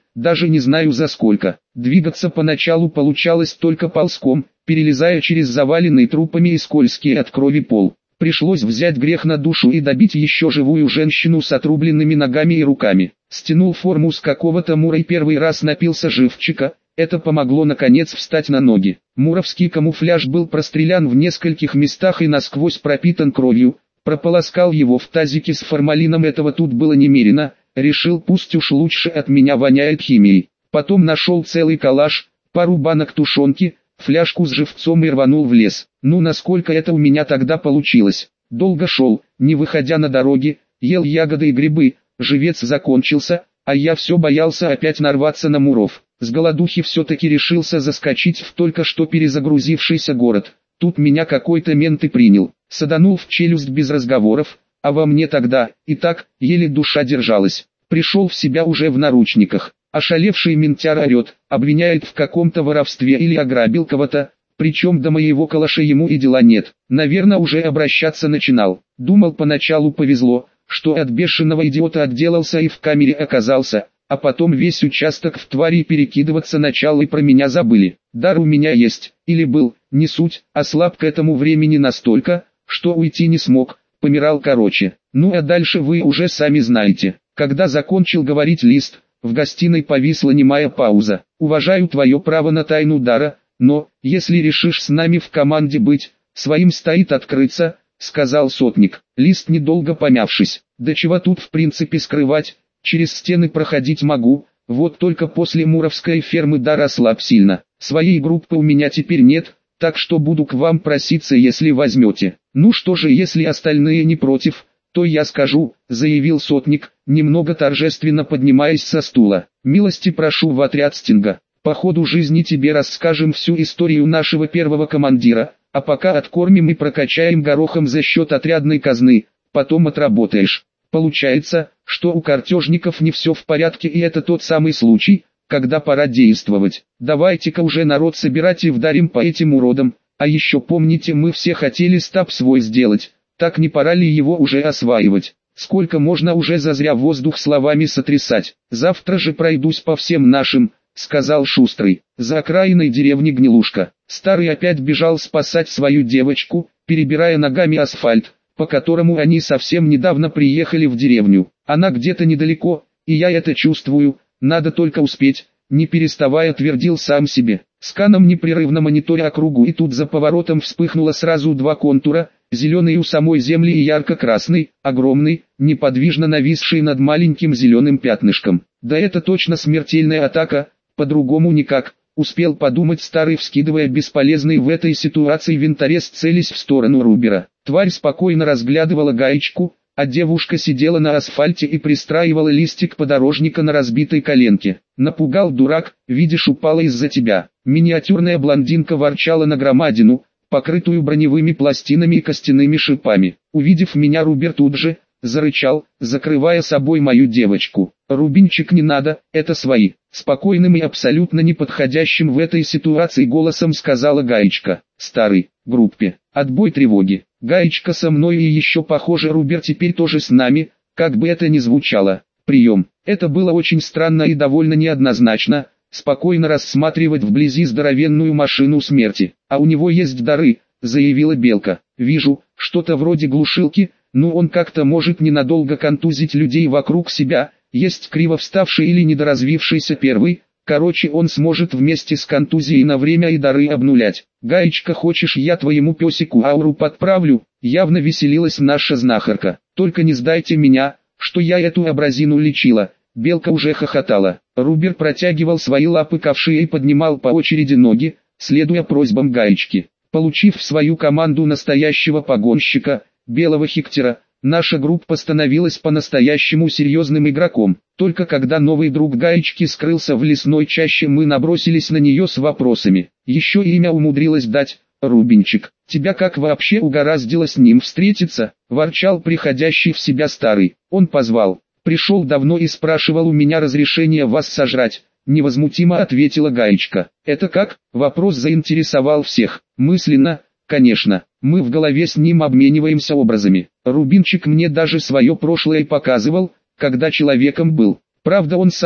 даже не знаю за сколько. Двигаться поначалу получалось только ползком, перелезая через заваленный трупами и скользкий от крови пол. Пришлось взять грех на душу и добить еще живую женщину с отрубленными ногами и руками. Стянул форму с какого-то мура и первый раз напился живчика. Это помогло наконец встать на ноги. Муровский камуфляж был прострелян в нескольких местах и насквозь пропитан кровью. Прополоскал его в тазике с формалином, этого тут было немерено. Решил, пусть уж лучше от меня воняет химией. Потом нашел целый калаш, пару банок тушенки, фляжку с живцом и рванул в лес. Ну насколько это у меня тогда получилось. Долго шел, не выходя на дороги, ел ягоды и грибы, живец закончился, а я все боялся опять нарваться на муров. С голодухи все-таки решился заскочить в только что перезагрузившийся город. Тут меня какой-то мент и принял, саданул в челюсть без разговоров, а во мне тогда, и так, еле душа держалась. Пришел в себя уже в наручниках. Ошалевший ментяр орет, обвиняет в каком-то воровстве или ограбил кого-то, причем до моего калаша ему и дела нет. Наверное, уже обращаться начинал. Думал, поначалу повезло, что от бешеного идиота отделался и в камере оказался, а потом весь участок в твари перекидываться начал и про меня забыли. Дар у меня есть, или был, не суть, а слаб к этому времени настолько, что уйти не смог, помирал короче. Ну а дальше вы уже сами знаете. Когда закончил говорить Лист, в гостиной повисла немая пауза. «Уважаю твое право на тайну дара, но, если решишь с нами в команде быть, своим стоит открыться», — сказал сотник. Лист, недолго помявшись: «Да чего тут в принципе скрывать, через стены проходить могу, вот только после муровской фермы дар ослаб сильно. Своей группы у меня теперь нет, так что буду к вам проситься, если возьмете». «Ну что же, если остальные не против, то я скажу», — заявил сотник, немного торжественно поднимаясь со стула. «Милости прошу в отряд Стинга. По ходу жизни тебе расскажем всю историю нашего первого командира, а пока откормим и прокачаем горохом за счет отрядной казны, потом отработаешь. Получается, что у картежников не все в порядке, и это тот самый случай, когда пора действовать. Давайте-ка уже народ собирать и вдарим по этим уродам. А еще помните, мы все хотели стаб свой сделать, так не пора ли его уже осваивать? Сколько можно уже зазря воздух словами сотрясать? Завтра же пройдусь по всем нашим», — сказал Шустрый. За окраиной деревни Гнилушка. Старый опять бежал спасать свою девочку, перебирая ногами асфальт, по которому они совсем недавно приехали в деревню. «Она где-то недалеко, и я это чувствую, надо только успеть», — не переставая твердил сам себе. Сканом непрерывно мониторя округу, и тут за поворотом вспыхнуло сразу два контура, зеленый у самой земли и ярко-красный, огромный, неподвижно нависший над маленьким зеленым пятнышком. «Да это точно смертельная атака, по-другому никак», — успел подумать старый, вскидывая бесполезный в этой ситуации винторез, целясь в сторону Рубера. Тварь спокойно разглядывала гаечку, а девушка сидела на асфальте и пристраивала листик подорожника на разбитой коленке. «Напугал, дурак, видишь, упала из-за тебя». Миниатюрная блондинка ворчала на громадину, покрытую броневыми пластинами и костяными шипами. Увидев меня, Рубер тут же зарычал, закрывая собой мою девочку. «Рубинчик, не надо, это свои», — спокойным и абсолютно неподходящим в этой ситуации голосом сказала Гаечка. «Старый, группе, отбой тревоги. Гаечка со мной и еще, похоже, Рубер теперь тоже с нами, как бы это ни звучало. Прием». Это было очень странно и довольно неоднозначно, спокойно рассматривать вблизи здоровенную машину смерти. «А у него есть дары», — заявила Белка. «Вижу, что-то вроде глушилки, но он как-то может ненадолго контузить людей вокруг себя, есть криво вставший или недоразвившийся первый, короче, он сможет вместе с контузией на время и дары обнулять. Гаечка, хочешь, я твоему песику ауру подправлю?» Явно веселилась наша знахарка. «Только не сдайте меня, что я эту абразину лечила». Белка уже хохотала. Рубер протягивал свои лапы к овши и поднимал по очереди ноги, следуя просьбам Гаечки. Получив в свою команду настоящего погонщика, белого Хиктера, наша группа становилась по-настоящему серьезным игроком. Только когда новый друг Гаечки скрылся в лесной чаще, мы набросились на нее с вопросами. Еще имя умудрилась дать — Рубинчик. «Тебя как вообще угораздило с ним встретиться?» — ворчал приходящий в себя старый. «Он позвал. Пришел давно и спрашивал у меня разрешения вас сожрать», — невозмутимо ответила Гаечка. «Это как?» — вопрос заинтересовал всех. Мысленно, конечно, мы в голове с ним обмениваемся образами. Рубинчик мне даже свое прошлое показывал, когда человеком был. Правда, он сам,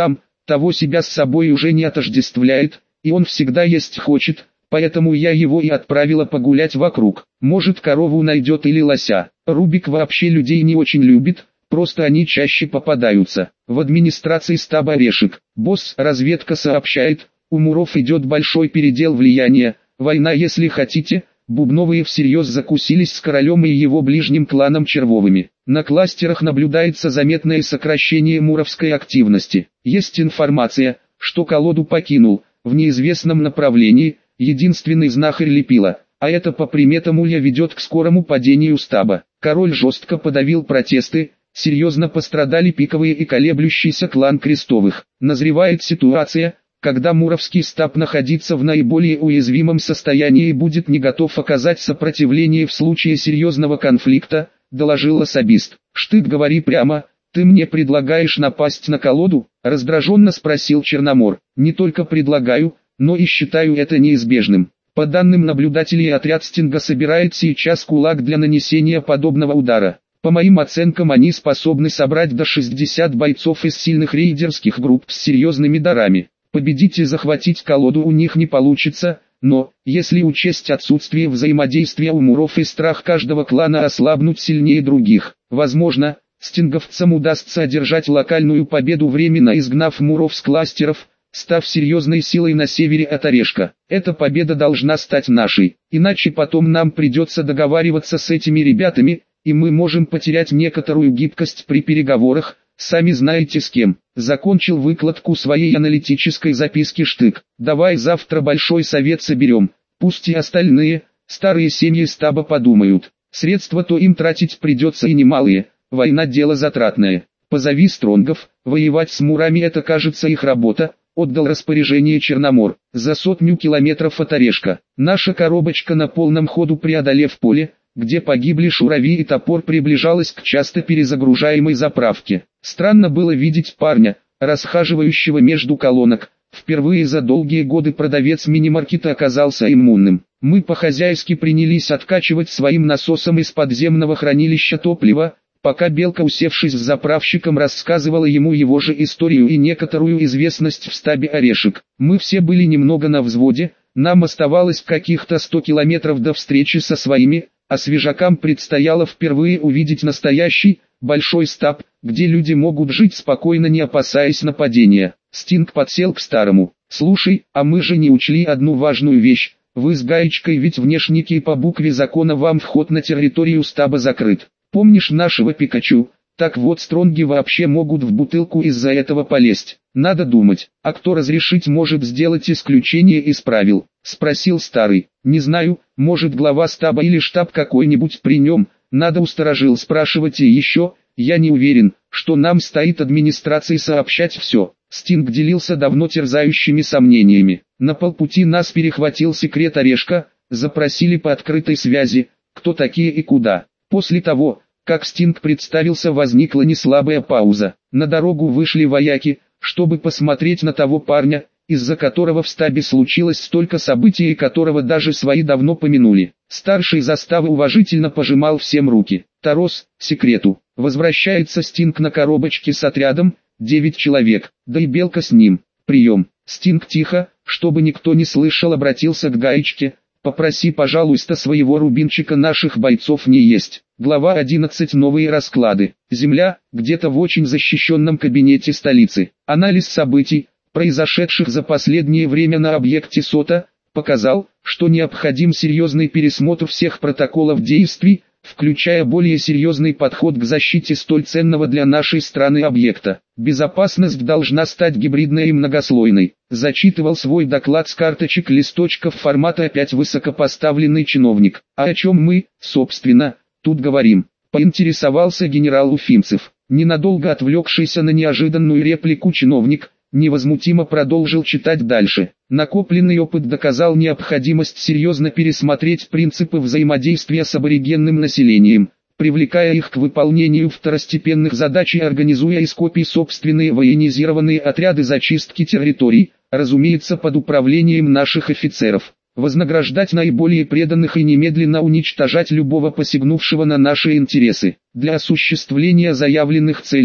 того себя с собой уже не отождествляет, и он всегда есть хочет, поэтому я его и отправила погулять вокруг. Может, корову найдет или лося. Рубик вообще людей не очень любит, просто они чаще попадаются. В администрации стаба Орешек. Босс, разведка сообщает, у Муров идет большой передел влияния, война если хотите. Бубновые всерьез закусились с королем и его ближним кланом Червовыми. На кластерах наблюдается заметное сокращение муровской активности. Есть информация, что колоду покинул, в неизвестном направлении, единственный знахарь Лепила, а это по приметам Улья ведет к скорому падению стаба. Король жестко подавил протесты, серьезно пострадали пиковые и колеблющийся клан Крестовых. Назревает ситуация, когда муровский стаб находится в наиболее уязвимом состоянии и будет не готов оказать сопротивление в случае серьезного конфликта, доложил особист. «Штык, говори прямо, ты мне предлагаешь напасть на колоду?» – раздраженно спросил Черномор. «Не только предлагаю, но и считаю это неизбежным. По данным наблюдателей, отряд Стинга собирает сейчас кулак для нанесения подобного удара. По моим оценкам, они способны собрать до шестидесяти бойцов из сильных рейдерских групп с серьезными дарами. Победить и захватить колоду у них не получится, но, если учесть отсутствие взаимодействия у Муров и страх каждого клана ослабнуть сильнее других, возможно, стинговцам удастся одержать локальную победу, временно изгнав Муров с кластеров, став серьезной силой на севере от Орешка. Эта победа должна стать нашей, иначе потом нам придется договариваться с этими ребятами, и мы можем потерять некоторую гибкость при переговорах, сами знаете с кем. Закончил выкладку своей аналитической записки Штык. Давай завтра большой совет соберем, пусть и остальные, старые семьи стаба подумают. Средства-то им тратить придется и немалые, война дело затратное. Позови стронгов, воевать с мурами это кажется их работа, отдал распоряжение Черномор. За сотню километров от Орешка. Наша коробочка на полном ходу, преодолев поле, где погибли Шурави и Топор, приближалась к часто перезагружаемой заправке. Странно было видеть парня, расхаживающего между колонок. Впервые за долгие годы продавец мини-маркета оказался иммунным. Мы по-хозяйски принялись откачивать своим насосом из подземного хранилища топлива, пока Белка, усевшись с заправщиком, рассказывала ему его же историю и некоторую известность в стабе Орешек. Мы все были немного на взводе, нам оставалось каких-то сто километров до встречи со своими, а свежакам предстояло впервые увидеть настоящий, большой стаб, где люди могут жить спокойно, не опасаясь нападения. Стинг подсел к старому. «Слушай, а мы же не учли одну важную вещь. Вы с Гаечкой ведь внешники, и по букве закона вам вход на территорию стаба закрыт. Помнишь нашего Пикачу? Так вот, стронги вообще могут в бутылку из-за этого полезть. Надо думать, а кто разрешить может сделать исключение из правил?» — спросил старый. «Не знаю, может глава стаба или штаб какой-нибудь при нем, надо у сторожил спрашивать, и еще, я не уверен, что нам стоит администрации сообщать все». Стинг делился давно терзающими сомнениями. На полпути нас перехватил секрет Орешка, запросили по открытой связи, кто такие и куда. После того, как Стинг представился, возникла неслабая пауза. На дорогу вышли вояки, чтобы посмотреть на того парня, из-за которого в стабе случилось столько событий и которого даже свои давно помянули. Старший заставы уважительно пожимал всем руки. Тарос, секрету. Возвращается Стинг на коробочке с отрядом, девять человек, да и Белка с ним. Прием. Стинг тихо, чтобы никто не слышал, обратился к Гаечке. Попроси, пожалуйста, своего рубинчика, наших бойцов не есть. Глава одиннадцать. Новые расклады. Земля, где-то в очень защищенном кабинете столицы. Анализ событий, произошедших за последнее время на объекте СОТа, показал, что необходим серьезный пересмотр всех протоколов действий, включая более серьезный подход к защите столь ценного для нашей страны объекта. Безопасность должна стать гибридной и многослойной. Зачитывал свой доклад с карточек листочков формата опять высокопоставленный чиновник. А о чем мы, собственно, тут говорим? Поинтересовался генерал Уфимцев. Ненадолго отвлекшийся на неожиданную реплику чиновник невозмутимо продолжил читать дальше. Накопленный опыт доказал необходимость серьезно пересмотреть принципы взаимодействия с аборигенным населением, привлекая их к выполнению второстепенных задач и организуя из копий собственные военизированные отряды зачистки территорий, разумеется под управлением наших офицеров. Вознаграждать наиболее преданных и немедленно уничтожать любого посягнувшего на наши интересы. Для осуществления заявленных целей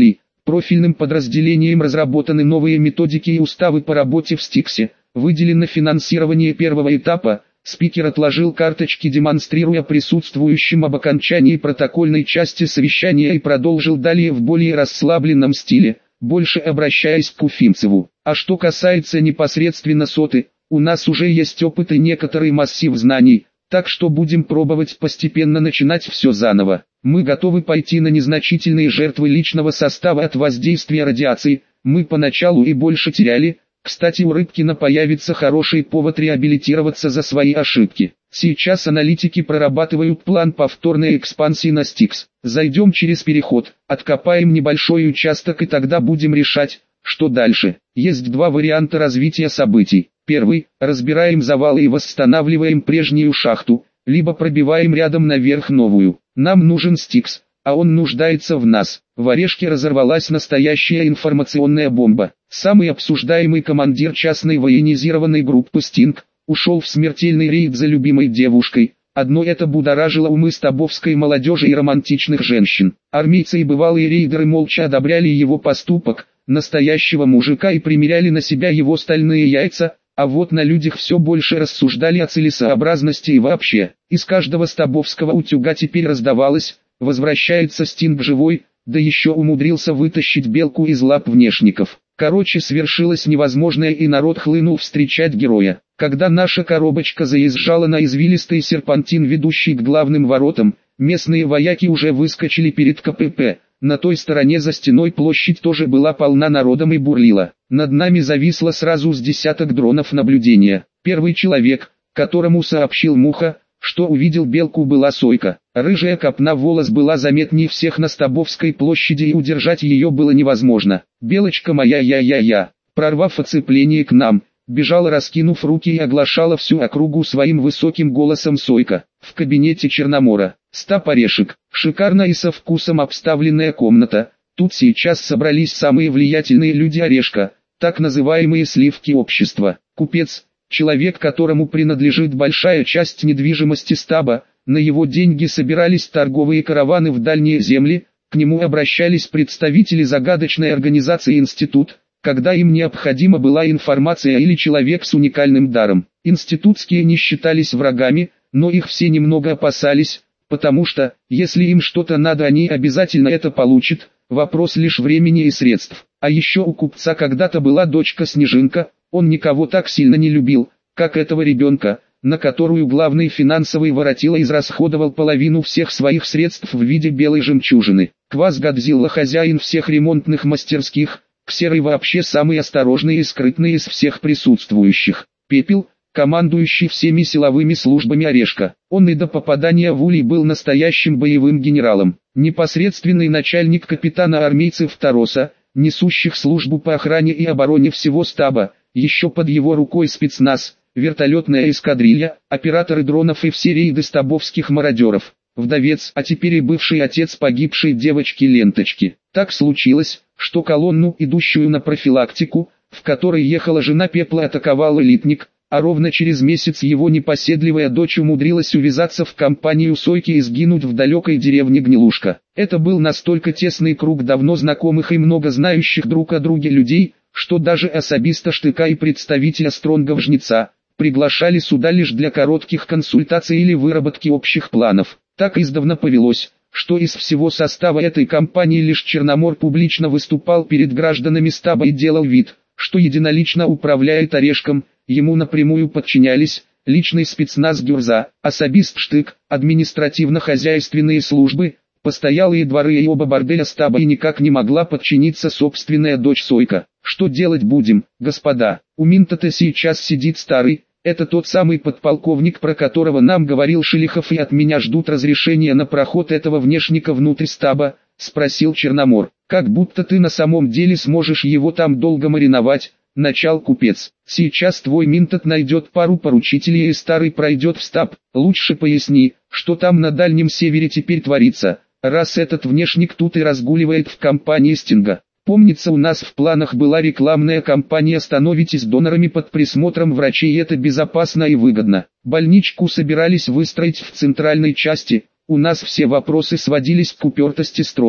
Профильным подразделением разработаны новые методики и уставы по работе в Стиксе, выделено финансирование первого этапа. Спикер отложил карточки, демонстрируя присутствующим об окончании протокольной части совещания, и продолжил далее в более расслабленном стиле, больше обращаясь к Уфимцеву. А что касается непосредственно соты, у нас уже есть опыт и некоторый массив знаний, так что будем пробовать постепенно начинать все заново. Мы готовы пойти на незначительные жертвы личного состава от воздействия радиации. Мы поначалу и больше теряли. Кстати, у Рыбкина появится хороший повод реабилитироваться за свои ошибки. Сейчас аналитики прорабатывают план повторной экспансии на Стикс. Зайдем через переход, откопаем небольшой участок и тогда будем решать, что дальше. Есть два варианта развития событий. Первый – разбираем завалы и восстанавливаем прежнюю шахту, либо пробиваем рядом наверх новую. Нам нужен Стикс, а он нуждается в нас. В Орешке разорвалась настоящая информационная бомба. Самый обсуждаемый командир частной военизированной группы «Стинг» ушел в смертельный рейд за любимой девушкой. Одно это будоражило умы стабовской молодежи и романтичных женщин. Армейцы и бывалые рейдеры молча одобряли его поступок, настоящего мужика, и примеряли на себя его стальные яйца, а вот на людях все больше рассуждали о целесообразности и вообще. Из каждого стабовского утюга теперь раздавалось: возвращается Стинг живой, да еще умудрился вытащить белку из лап внешников. Короче, свершилось невозможное, и народ хлынул встречать героя. Когда наша коробочка заезжала на извилистый серпантин, ведущий к главным воротам, местные вояки уже выскочили перед КПП. На той стороне за стеной площадь тоже была полна народом и бурлила. Над нами зависло сразу с десяток дронов наблюдения. Первый человек, которому сообщил Муха, что увидел белку, была Сойка. Рыжая копна волос была заметнее всех на Стабовской площади, и удержать ее было невозможно. «Белочка моя, я-я-я!» Прорвав оцепление, к нам бежала, раскинув руки, и оглашала всю округу своим высоким голосом Сойка. В кабинете Черномора. Стаб Орешек. Шикарно и со вкусом обставленная комната. Тут сейчас собрались самые влиятельные люди Орешка, так называемые сливки общества. Купец, человек, которому принадлежит большая часть недвижимости Стаба, на его деньги собирались торговые караваны в дальние земли, к нему обращались представители загадочной организации «Институт», когда им необходима была информация или человек с уникальным даром. Институтские не считались врагами, но их все немного опасались, потому что, если им что-то надо, они обязательно это получат, вопрос лишь времени и средств. А еще у купца когда-то была дочка Снежинка, он никого так сильно не любил, как этого ребенка, на которую главный финансовый воротило израсходовал половину всех своих средств в виде белой жемчужины. Квас Годзилла, хозяин всех ремонтных мастерских, Ксерый вообще самый осторожный и скрытный из всех присутствующих. Пепел, командующий всеми силовыми службами Орешка. Он и до попадания в Улей был настоящим боевым генералом. Непосредственный начальник капитана армейцев Тароса, несущих службу по охране и обороне всего Стаба. Еще под его рукой спецназ, вертолетная эскадрилья, операторы дронов и все рейды стабовских мародеров. Вдовец, а теперь и бывший отец погибшей девочки Ленточки. Так случилось, что колонну, идущую на профилактику, в которой ехала жена Пепла, атаковал элитник, а ровно через месяц его непоседливая дочь умудрилась увязаться в компанию Сойки и сгинуть в далекой деревне Гнилушка. Это был настолько тесный круг давно знакомых и много знающих друг о друге людей, что даже особиста Штыка и представителя Стронгов-Жнеца приглашали сюда лишь для коротких консультаций или выработки общих планов. Так издавна повелось, что из всего состава этой компании лишь Черномор публично выступал перед гражданами Стаба и делал вид, что единолично управляет Орешком. Ему напрямую подчинялись личный спецназ Гюрза, особист Штык, административно-хозяйственные службы, постоялые дворы и оба борделя Стаба, и никак не могла подчиниться собственная дочь Сойка. Что делать будем, господа? У Минта-то сейчас сидит старый, это тот самый подполковник, про которого нам говорил Шелихов, и от меня ждут разрешения на проход этого внешника внутрь Стаба, спросил Черномор. Как будто ты на самом деле сможешь его там долго мариновать, начал купец. Сейчас твой Минтот найдет пару поручителей и старый пройдет в Стаб. Лучше поясни, что там на Дальнем Севере теперь творится, раз этот внешник тут и разгуливает в компании Стинга. Помнится, у нас в планах была рекламная кампания «Становитесь донорами под присмотром врачей», это безопасно и выгодно. Больничку собирались выстроить в центральной части, у нас все вопросы сводились к упертости Стронгов.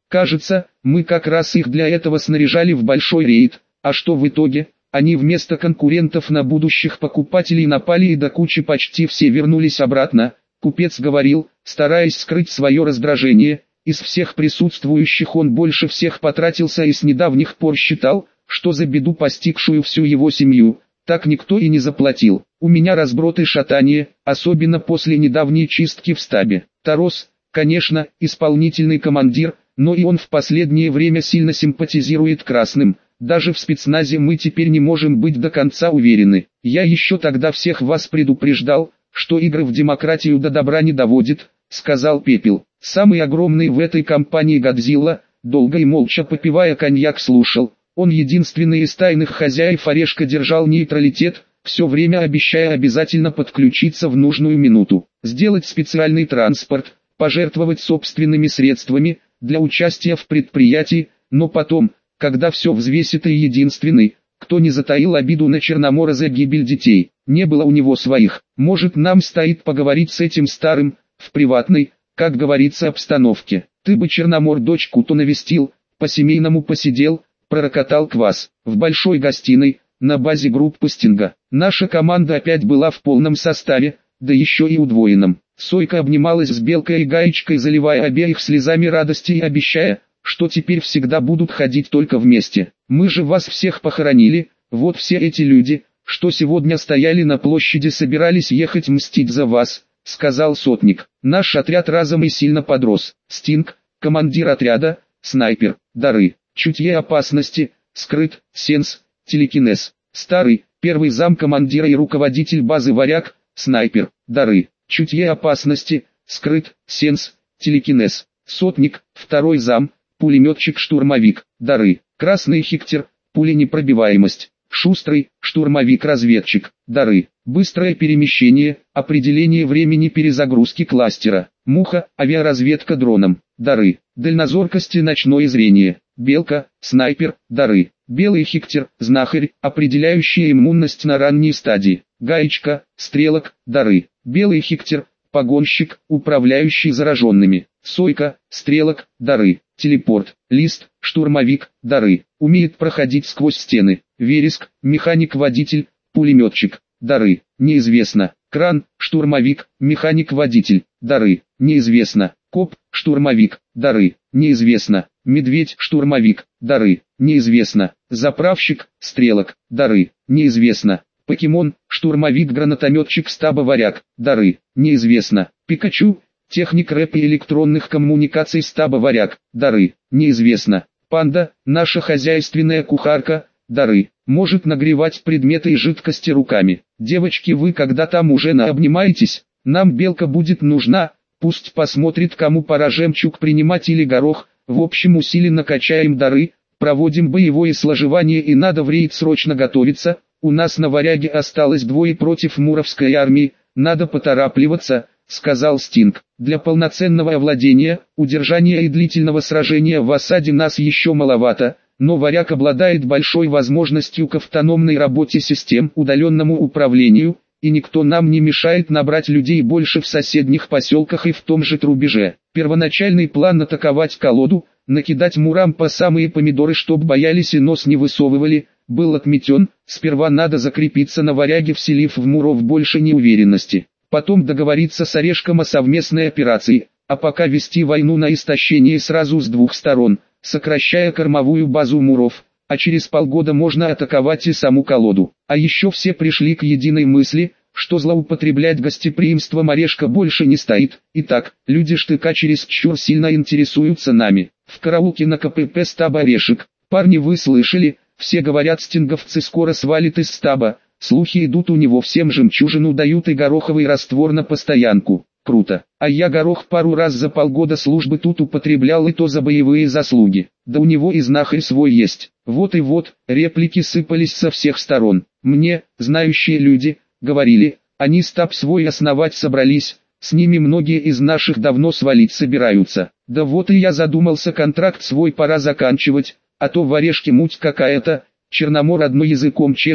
Кажется, мы как раз их для этого снаряжали в большой рейд, а что в итоге? Они вместо конкурентов на будущих покупателей напали и до кучи почти все вернулись обратно. Купец говорил, стараясь скрыть свое раздражение. Из всех присутствующих он больше всех потратился и с недавних пор считал, что за беду, постигшую всю его семью, так никто и не заплатил. У меня разброд и шатание, особенно после недавней чистки в стабе. Тарос, конечно, исполнительный командир, но и он в последнее время сильно симпатизирует красным. Даже в спецназе мы теперь не можем быть до конца уверены. Я еще тогда всех вас предупреждал, что игры в демократию до добра не доводит, сказал Пепел. Самый огромный в этой компании Годзилла, долго и молча попивая коньяк, слушал. Он единственный из тайных хозяев Орешка держал нейтралитет, все время обещая обязательно подключиться в нужную минуту, сделать специальный транспорт, пожертвовать собственными средствами для участия в предприятии, но потом, когда все взвесит, и единственный, кто не затаил обиду на Черномора за гибель детей, не было у него своих. Может, нам стоит поговорить с этим старым, в приватной, как говорится, обстановке. Ты бы, Черномор, дочку-то навестил, по-семейному посидел, пророкотал Квас. В большой гостиной, на базе группы Стинга. Наша команда опять была в полном составе, да еще и удвоенном. Сойка обнималась с Белкой и Гаечкой, заливая обеих слезами радости и обещая, что теперь всегда будут ходить только вместе. Мы же вас всех похоронили, вот все эти люди, что сегодня стояли на площади, собирались ехать мстить за вас, сказал сотник. Наш отряд разом и сильно подрос. Стинг, командир отряда, снайпер, дары, чутье опасности, скрыт, сенс, телекинез. Старый, первый зам командира и руководитель базы Варяг, снайпер, дары, чутье опасности, скрыт, сенс, телекинез. Сотник, второй зам, пулеметчик-штурмовик, дары, красный хиктер, пуленепробиваемость. Шустрый, штурмовик-разведчик, дары, быстрое перемещение, определение времени перезагрузки кластера. Муха, авиаразведка дроном, дары, дальнозоркость и ночное зрение. Белка, снайпер, дары, белый хиктер, знахарь, определяющая иммунность на ранней стадии. Гаечка, стрелок, дары, белый хиктер, погонщик, управляющий зараженными. Сойка, стрелок, дары, телепорт, лист, штурмовик, дары, умеет проходить сквозь стены. Вереск, механик-водитель, пулеметчик, дары, неизвестно. Кран, штурмовик, механик-водитель, дары, неизвестно. Коп, штурмовик, дары, неизвестно. Медведь, штурмовик, дары, неизвестно. Заправщик, стрелок, дары, неизвестно. Покемон, штурмовик, гранатометчик стаба Варяг, дары, неизвестно. Пикачу, техник рэп и электронных коммуникаций стаба Варяг, дары, неизвестно. Панда, наша хозяйственная кухарка, дары, может нагревать предметы и жидкости руками. Девочки, вы когда там уже наобнимаетесь, нам белка будет нужна, пусть посмотрит, кому пора жемчуг принимать или горох. В общем, усиленно качаем дары, проводим боевое сложевание и надо в рейд срочно готовиться. У нас на Варяге осталось двое против Муровской армии, надо поторапливаться, сказал Стинг. Для полноценного овладения, удержания и длительного сражения в осаде нас еще маловато, но Варяг обладает большой возможностью к автономной работе систем, удаленному управлению, и никто нам не мешает набрать людей больше в соседних поселках и в том же Трубеже. Первоначальный план атаковать колоду, накидать мурам по самые помидоры, чтоб боялись и нос не высовывали, был отметен. Сперва надо закрепиться на Варяге, вселив в муров больше неуверенности. Потом договориться с Орешком о совместной операции, а пока вести войну на истощение сразу с двух сторон, сокращая кормовую базу муров, а через полгода можно атаковать и саму колоду. А еще все пришли к единой мысли, что злоупотреблять гостеприимством Орешка больше не стоит. Итак, люди штыка чересчур сильно интересуются нами. В караулке на ка пэ пэ стаба Орешек. Парни, вы слышали, все говорят, стинговцы скоро свалит из стаба. Слухи идут, у него всем жемчужину дают и гороховый раствор на постоянку. Круто. А я горох пару раз за полгода службы тут употреблял, и то за боевые заслуги. Да у него и знахарь свой есть. Вот и вот, реплики сыпались со всех сторон. Мне, знающие люди, говорили, они стаб свой основать собрались, с ними многие из наших давно свалить собираются. Да вот и я задумался, контракт свой пора заканчивать, а то в Орешке муть какая-то. Черномор одно языком чешет,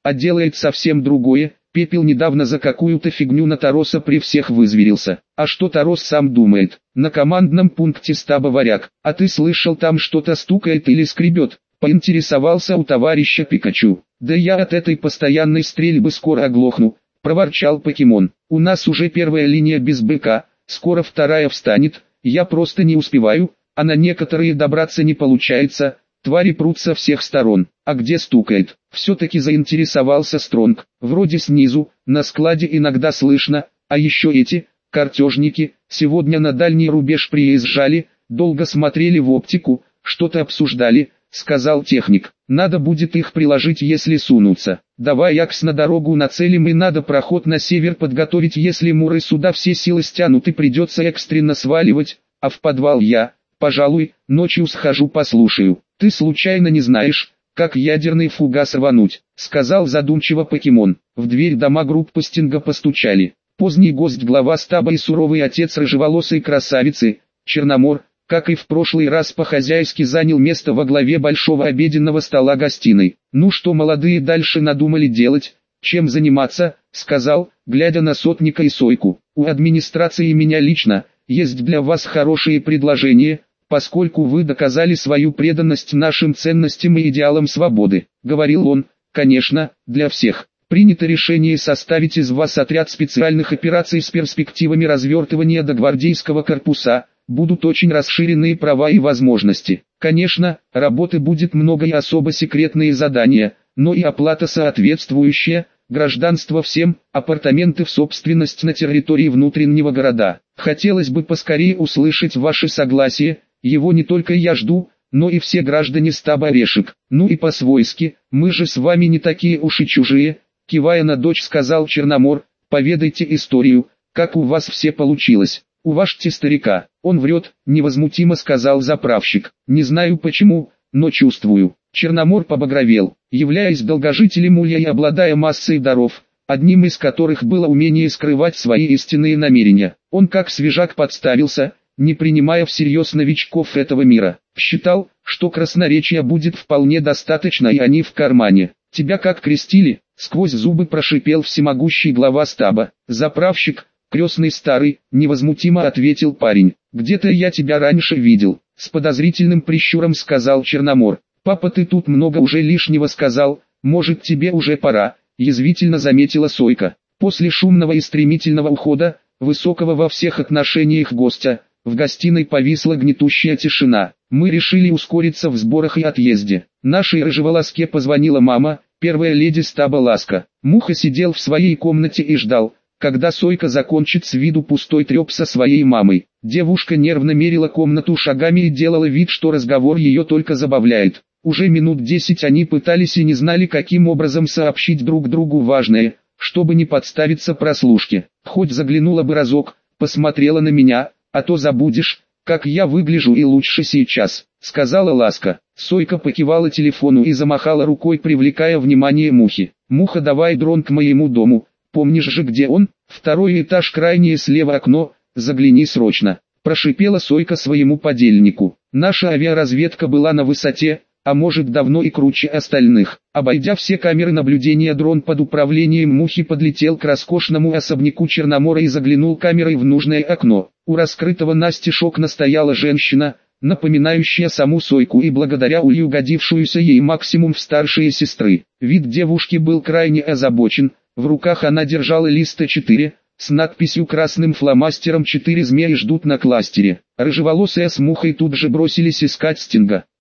а делает совсем другое. Пепел недавно за какую-то фигню на Тароса при всех вызверился. А что Тарос сам думает? На командном пункте стаба варяг. А ты слышал, там что-то стукает или скребет? Поинтересовался у товарища Пикачу. Да я от этой постоянной стрельбы скоро оглохну, проворчал покемон. У нас уже первая линия без быка, скоро вторая встанет, я просто не успеваю, а на некоторые добраться не получается. Твари прут со всех сторон. А где стукает? Все-таки заинтересовался Стронг. Вроде снизу, на складе иногда слышно, а еще эти, картежники, сегодня на дальний рубеж приезжали, долго смотрели в оптику, что-то обсуждали, сказал техник. Надо будет их приложить, если сунутся. Давай Акс на дорогу нацелим, и надо проход на север подготовить, если муры сюда все силы стянут и придется экстренно сваливать, а в подвал я, пожалуй, ночью схожу послушаю. Ты случайно не знаешь, как ядерный фугас рвануть, сказал задумчиво покемон. В дверь дома группы Стинга постучали. Поздний гость, глава стаба и суровый отец рыжеволосой красавицы, Черномор, как и в прошлый раз по-хозяйски занял место во главе большого обеденного стола гостиной. Ну что, молодые, дальше надумали делать, чем заниматься, сказал, глядя на сотника и Сойку. У администрации и меня лично, есть для вас хорошие предложения, поскольку вы доказали свою преданность нашим ценностям и идеалам свободы, говорил он. Конечно, для всех. Принято решение составить из вас отряд специальных операций с перспективами развертывания до гвардейского корпуса. Будут очень расширенные права и возможности. Конечно, работы будет много и особо секретные задания, но и оплата соответствующая, гражданство всем, апартаменты в собственность на территории внутреннего города. Хотелось бы поскорее услышать ваше согласие, его не только я жду, но и все граждане стаба Орешек. Ну и по-свойски, мы же с вами не такие уж и чужие, кивая на дочь, сказал Черномор, поведайте историю, как у вас все получилось. Уважьте старика, он врет, невозмутимо сказал заправщик. Не знаю почему, но чувствую. Черномор побагровел, являясь долгожителем улья и обладая массой даров, одним из которых было умение скрывать свои истинные намерения. Он как свежак подставился, не принимая всерьез новичков этого мира. Считал, что красноречия будет вполне достаточно, и они в кармане. Тебя как крестили? Сквозь зубы прошипел всемогущий глава стаба. Заправщик, крестный старый, невозмутимо ответил парень. Где-то я тебя раньше видел. С подозрительным прищуром сказал Черномор. Папа, ты тут много уже лишнего сказал, может тебе уже пора, язвительно заметила Сойка. После шумного и стремительного ухода, высокого во всех отношениях гостя, в гостиной повисла гнетущая тишина. Мы решили ускориться в сборах и отъезде. Нашей рыжеволоске позвонила мама, первая леди стаба Ласка. Муха сидел в своей комнате и ждал, когда Сойка закончит с виду пустой треп со своей мамой. Девушка нервно мерила комнату шагами и делала вид, что разговор ее только забавляет. Уже минут десять они пытались и не знали, каким образом сообщить друг другу важное, чтобы не подставиться прослушке. Хоть заглянула бы разок, посмотрела на меня, а то забудешь, как я выгляжу и лучше сейчас, сказала Ласка. Сойка покивала телефону и замахала рукой, привлекая внимание Мухи. Муха, давай дрон к моему дому, помнишь же, где он? Второй этаж, крайнее слева окно, загляни срочно, прошипела Сойка своему подельнику. Наша авиаразведка была на высоте, а может давно и круче остальных. Обойдя все камеры наблюдения, дрон под управлением Мухи подлетел к роскошному особняку Черномора и заглянул камерой в нужное окно. У раскрытого настежь окна стояла женщина, напоминающая саму Сойку и благодаря улью годившуюся ей максимум в старшие сестры. Вид девушки был крайне озабочен, в руках она держала лист а четыре, с надписью красным фломастером «Четыре змеи ждут на кластере». Рыжеволосая с Мухой тут же бросились искать Стинга.